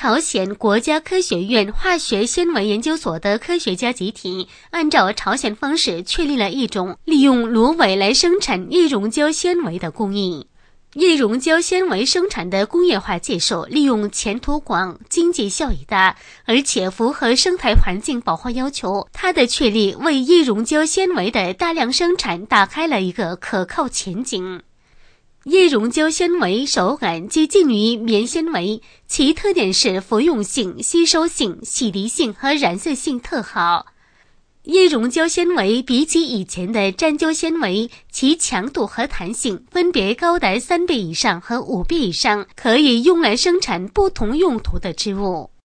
朝鲜国家科学院化学纤维研究所的科学家集体按照朝鲜方式确立了一种利用芦苇来生产页溶胶纤维的工艺。页溶胶纤维生产的工业化技术利用前途广、经济效益大，而且符合生态环境保护要求。它的确立为页溶胶纤维的大量生产打开了一个可靠前景。页溶胶纤维手感接近于棉纤维，其特点是服用性、吸收性、洗涤性和染色性特好。页溶胶纤维比起以前的粘胶纤维，其强度和弹性分别高达3倍以上和5倍以上，可以用来生产不同用途的织物。